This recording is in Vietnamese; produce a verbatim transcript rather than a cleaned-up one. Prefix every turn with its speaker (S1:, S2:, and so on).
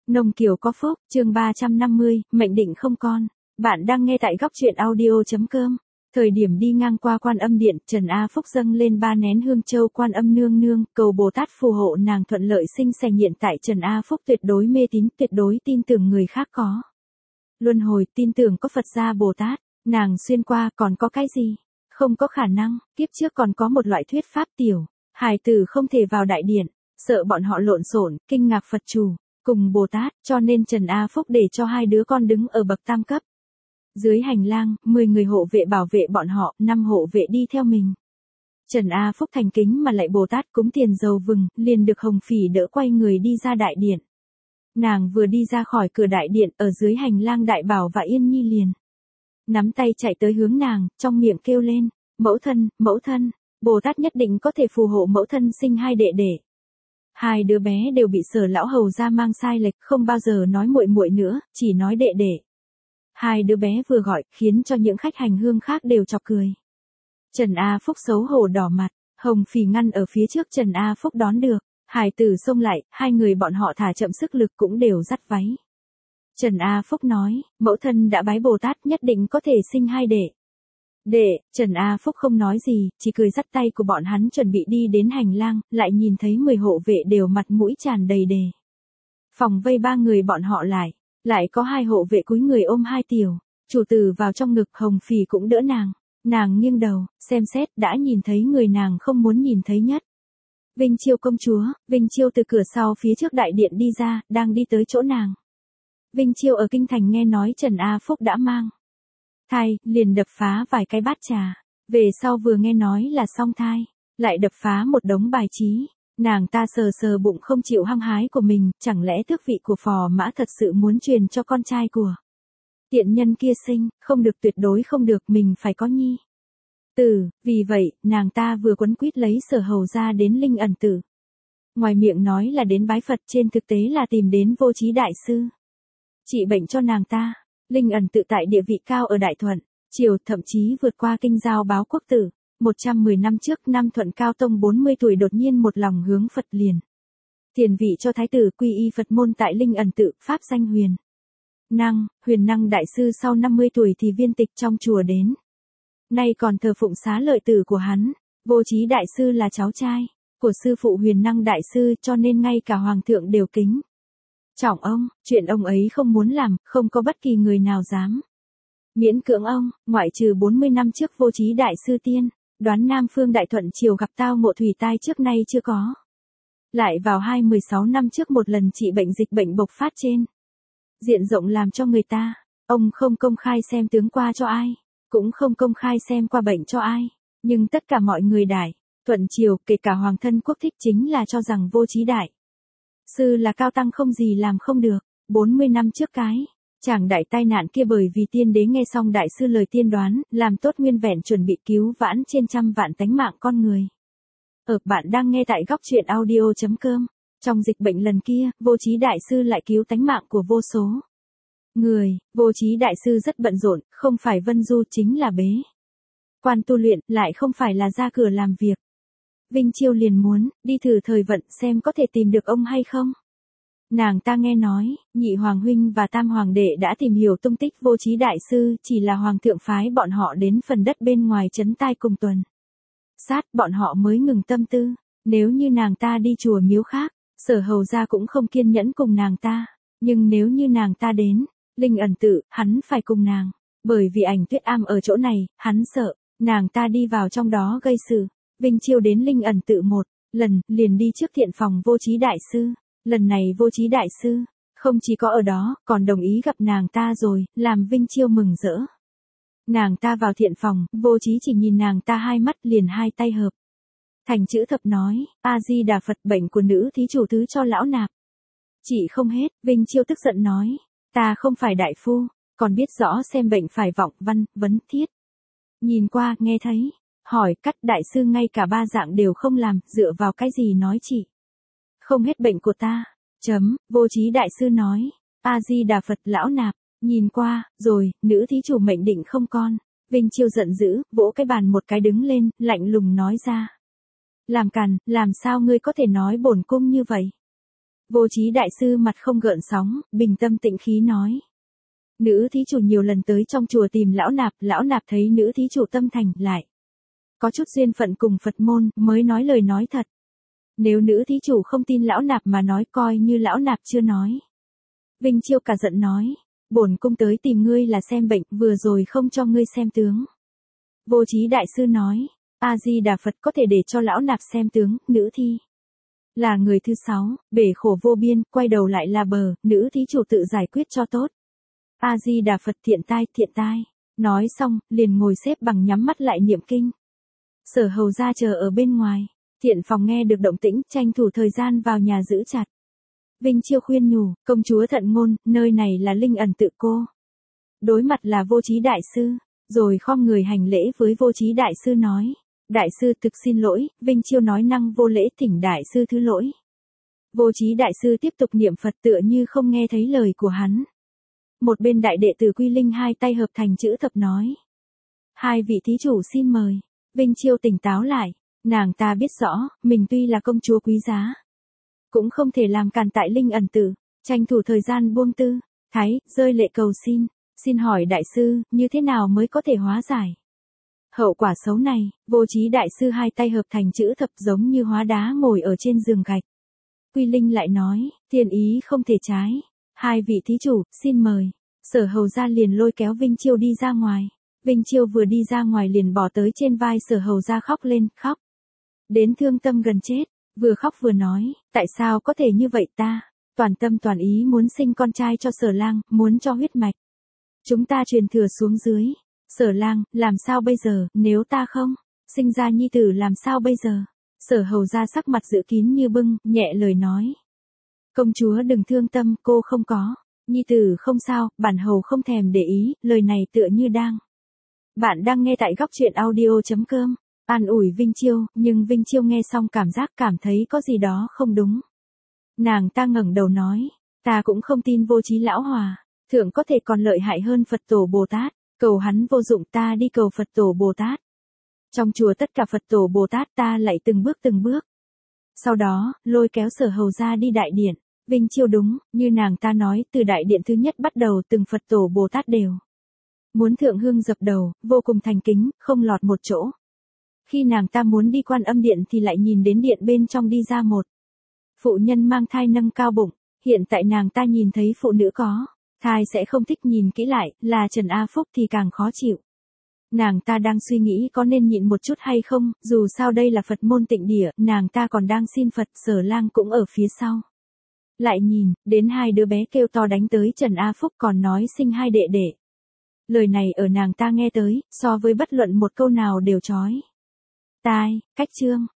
S1: Nông Kiều có phúc, chương ba trăm năm mươi, mệnh định không con. Bạn đang nghe tại góc truyện audio.com. Thời điểm đi ngang qua Quan Âm Điện, Trần A Phúc dâng lên ba nén hương châu Quan Âm nương nương, cầu Bồ Tát phù hộ nàng thuận lợi sinh sẻ hiện tại. Trần A Phúc tuyệt đối mê tín, tuyệt đối tin tưởng người khác có luân hồi, tin tưởng có Phật gia Bồ Tát. Nàng xuyên qua còn có cái gì? Không có khả năng, kiếp trước còn có một loại thuyết pháp tiểu, hài tử không thể vào đại điện, sợ bọn họ lộn xộn, kinh ngạc Phật chủ cùng Bồ Tát, cho nên Trần A Phúc để cho hai đứa con đứng ở bậc tam cấp. Dưới hành lang, mười người hộ vệ bảo vệ bọn họ, năm hộ vệ đi theo mình. Trần A Phúc thành kính mà lạy Bồ Tát cúng tiền dầu vừng, liền được Hồng Phỉ đỡ quay người đi ra đại điện. Nàng vừa đi ra khỏi cửa đại điện, ở dưới hành lang Đại Bảo và Yên Nhi liền nắm tay chạy tới hướng nàng, trong miệng kêu lên, mẫu thân, mẫu thân, Bồ Tát nhất định có thể phù hộ mẫu thân sinh hai đệ đệ. Hai đứa bé đều bị Sở lão hầu ra mang sai lệch, không bao giờ nói muội muội nữa, chỉ nói đệ đệ. Hai đứa bé vừa gọi, khiến cho những khách hành hương khác đều chọc cười. Trần A Phúc xấu hổ đỏ mặt, Hồng Phỉ ngăn ở phía trước Trần A Phúc đón được, hài tử xông lại, hai người bọn họ thả chậm sức lực cũng đều dắt váy. Trần A Phúc nói, mẫu thân đã bái Bồ Tát nhất định có thể sinh hai đệ. Đệ, Trần A Phúc không nói gì, chỉ cười dắt tay của bọn hắn chuẩn bị đi đến hành lang, lại nhìn thấy mười hộ vệ đều mặt mũi tràn đầy đề phòng vây ba người bọn họ lại, lại có hai hộ vệ cúi người ôm hai tiểu chủ tử vào trong ngực. Hồng Phỉ cũng đỡ nàng, nàng nghiêng đầu, xem xét đã nhìn thấy người nàng không muốn nhìn thấy nhất. Vinh Chiêu công chúa. Vinh Chiêu từ cửa sau phía trước đại điện đi ra, đang đi tới chỗ nàng. Vinh Chiêu ở kinh thành nghe nói Trần A Phúc đã mang thai, liền đập phá vài cái bát trà. Về sau vừa nghe nói là song thai, lại đập phá một đống bài trí. Nàng ta sờ sờ bụng không chịu hăng hái của mình, chẳng lẽ tước vị của phò mã thật sự muốn truyền cho con trai của tiện nhân kia sinh, không được, tuyệt đối không được, mình phải có nhi tử. Vì vậy, nàng ta vừa quấn quýt lấy Sở hầu ra đến Linh Ẩn Tử. Ngoài miệng nói là đến bái Phật, trên thực tế là tìm đến Vô Trí đại sư trị bệnh cho nàng ta. Linh Ẩn Tự tại địa vị cao ở Đại Thuận triều, thậm chí vượt qua Kinh Giao Báo Quốc Tử. một trăm mười năm trước, năm Thuận Cao Tông bốn mươi tuổi đột nhiên một lòng hướng Phật liền tiền vị cho thái tử, quy y Phật môn tại Linh Ẩn Tự, pháp danh Huyền Năng. Huyền Năng đại sư sau năm mươi tuổi thì viên tịch trong chùa đến nay còn thờ phụng xá lợi tử của hắn. Vô Trí đại sư là cháu trai của sư phụ Huyền Năng đại sư, cho nên ngay cả hoàng thượng đều kính trọng ông. Chuyện ông ấy không muốn làm, không có bất kỳ người nào dám miễn cưỡng ông, ngoại trừ bốn mươi năm trước Vô Trí đại sư tiên đoán Nam phương Đại Thuận triều gặp tao ngộ thủy tai trước nay chưa có. Lại vào hai mười sáu năm trước một lần trị bệnh dịch bệnh bộc phát trên diện rộng làm cho người ta, ông không công khai xem tướng qua cho ai, cũng không công khai xem qua bệnh cho ai, nhưng tất cả mọi người Đại Thuận triều, kể cả hoàng thân quốc thích, chính là cho rằng Vô Trí đại sư là cao tăng không gì làm không được. bốn mươi năm trước cái chàng đại tai nạn kia, bởi vì tiên đế nghe xong đại sư lời tiên đoán, làm tốt nguyên vẹn chuẩn bị cứu vãn trên trăm vạn tánh mạng con người. Ở bạn đang nghe tại góc truyện audio.com. Trong dịch bệnh lần kia, Vô Trí đại sư lại cứu tánh mạng của vô số người. Vô Trí đại sư rất bận rộn, không phải vân du chính là bế quan tu luyện, lại không phải là ra cửa làm việc. Vinh Chiêu liền muốn đi thử thời vận xem có thể tìm được ông hay không. Nàng ta nghe nói, nhị hoàng huynh và tam hoàng đệ đã tìm hiểu tung tích Vô Trí đại sư, chỉ là hoàng thượng phái bọn họ đến phần đất bên ngoài trấn tai cùng tuần sát, bọn họ mới ngừng tâm tư. Nếu như nàng ta đi chùa miếu khác, Sở hầu ra cũng không kiên nhẫn cùng nàng ta, nhưng nếu như nàng ta đến Linh Ẩn Tự, hắn phải cùng nàng, bởi vì Ảnh Tuyết Am ở chỗ này, hắn sợ nàng ta đi vào trong đó gây sự. Vinh Chiêu đến Linh Ẩn Tự một lần, liền đi trước thiện phòng Vô Trí đại sư. Lần này Vô Trí đại sư không chỉ có ở đó, còn đồng ý gặp nàng ta rồi, làm Vinh Chiêu mừng rỡ. Nàng ta vào thiện phòng, Vô Trí chỉ nhìn nàng ta hai mắt, liền hai tay hợp thành chữ thập nói, A Di Đà Phật, bệnh của nữ thí chủ thứ cho lão nạp chỉ không hết. Vinh Chiêu tức giận nói, ta không phải đại phu, còn biết rõ xem bệnh phải vọng văn, vấn, thiết. Nhìn qua, nghe thấy, hỏi, cắt đại sư ngay cả ba dạng đều không làm, dựa vào cái gì nói chị không hết bệnh của ta. Chấm. Vô Trí đại sư nói, A Di Đà Phật, lão nạp nhìn qua rồi, nữ thí chủ mệnh định không con. Vinh Chiêu giận dữ, vỗ cái bàn một cái đứng lên, lạnh lùng nói ra, làm càn, làm sao ngươi có thể nói bổn cung như vậy? Vô Trí đại sư mặt không gợn sóng, bình tâm tĩnh khí nói. Nữ thí chủ nhiều lần tới trong chùa tìm lão nạp, lão nạp thấy nữ thí chủ tâm thành, lại có chút duyên phận cùng Phật môn, mới nói lời nói thật. Nếu nữ thí chủ không tin lão nạp mà nói, coi như lão nạp chưa nói. Vinh Chiêu cả giận nói, bổn cung tới tìm ngươi là xem bệnh, vừa rồi không cho ngươi xem tướng. Vô Trí đại sư nói, A Di Đà Phật, có thể để cho lão nạp xem tướng. Nữ thi là người thứ sáu, bể khổ vô biên, quay đầu lại là bờ, nữ thí chủ tự giải quyết cho tốt. A Di Đà Phật, thiện tai, thiện tai. Nói xong, liền ngồi xếp bằng nhắm mắt lại niệm kinh. Sở Hầu gia chờ ở bên ngoài, Thiện Phòng nghe được động tĩnh, tranh thủ thời gian vào nhà giữ chặt. Vinh Chiêu khuyên nhủ, công chúa thận ngôn, nơi này là linh ẩn tự cô. Đối mặt là Vô Trí đại sư, rồi khom người hành lễ với Vô Trí đại sư nói, đại sư thực xin lỗi. Vinh Chiêu nói năng vô lễ, thỉnh đại sư thứ lỗi. Vô Trí đại sư tiếp tục niệm Phật tựa như không nghe thấy lời của hắn. Một bên đại đệ tử Quy Linh hai tay hợp thành chữ thập nói, hai vị thí chủ xin mời. Vinh Chiêu tỉnh táo lại, nàng ta biết rõ, mình tuy là công chúa quý giá, cũng không thể làm càn tại linh ẩn tử, tranh thủ thời gian buông tư, thái, rơi lệ cầu xin, xin hỏi đại sư, như thế nào mới có thể hóa giải hậu quả xấu này. Vô Trí đại sư hai tay hợp thành chữ thập giống như hóa đá ngồi ở trên giường gạch. Quy Linh lại nói, thiên ý không thể trái, hai vị thí chủ, xin mời. Sở Hầu gia liền lôi kéo Vinh Chiêu đi ra ngoài. Vinh Chiêu vừa đi ra ngoài liền bỏ tới trên vai Sở Hầu gia khóc lên, khóc đến thương tâm gần chết, vừa khóc vừa nói, tại sao có thể như vậy ta, toàn tâm toàn ý muốn sinh con trai cho Sở lang, muốn cho huyết mạch chúng ta truyền thừa xuống dưới. Sở lang, làm sao bây giờ, nếu ta không sinh ra nhi tử làm sao bây giờ? Sở Hầu gia sắc mặt giữ kín như bưng, nhẹ lời nói. Công chúa đừng thương tâm, cô không có nhi tử không sao, bản hầu không thèm để ý. Lời này tựa như đang Bạn đang nghe tại góc truyện audio.com. An ủi Vinh Chiêu, nhưng Vinh Chiêu nghe xong cảm giác cảm thấy có gì đó không đúng. Nàng ta ngẩng đầu nói, ta cũng không tin Vô Trí lão hòa thượng có thể còn lợi hại hơn Phật tổ Bồ Tát, cầu hắn vô dụng, ta đi cầu Phật tổ Bồ Tát. Trong chùa tất cả Phật tổ Bồ Tát ta lại từng bước từng bước. Sau đó, lôi kéo Sở Hầu gia đi đại điện. Vinh Chiêu đúng, như nàng ta nói, từ đại điện thứ nhất bắt đầu từng Phật tổ Bồ Tát đều muốn thượng hương dập đầu, vô cùng thành kính, không lọt một chỗ. Khi nàng ta muốn đi Quan Âm điện thì lại nhìn đến điện bên trong đi ra một phụ nhân mang thai nâng cao bụng. Hiện tại nàng ta nhìn thấy phụ nữ có thai sẽ không thích, nhìn kỹ lại, là Trần A Phúc thì càng khó chịu. Nàng ta đang suy nghĩ có nên nhịn một chút hay không, dù sao đây là Phật môn tịnh địa, nàng ta còn đang xin Phật, Sở lang cũng ở phía sau. Lại nhìn, đến hai đứa bé kêu to đánh tới Trần A Phúc còn nói sinh hai đệ đệ. Lời này ở nàng ta nghe tới, so với bất luận một câu nào đều chói tai. Cách chương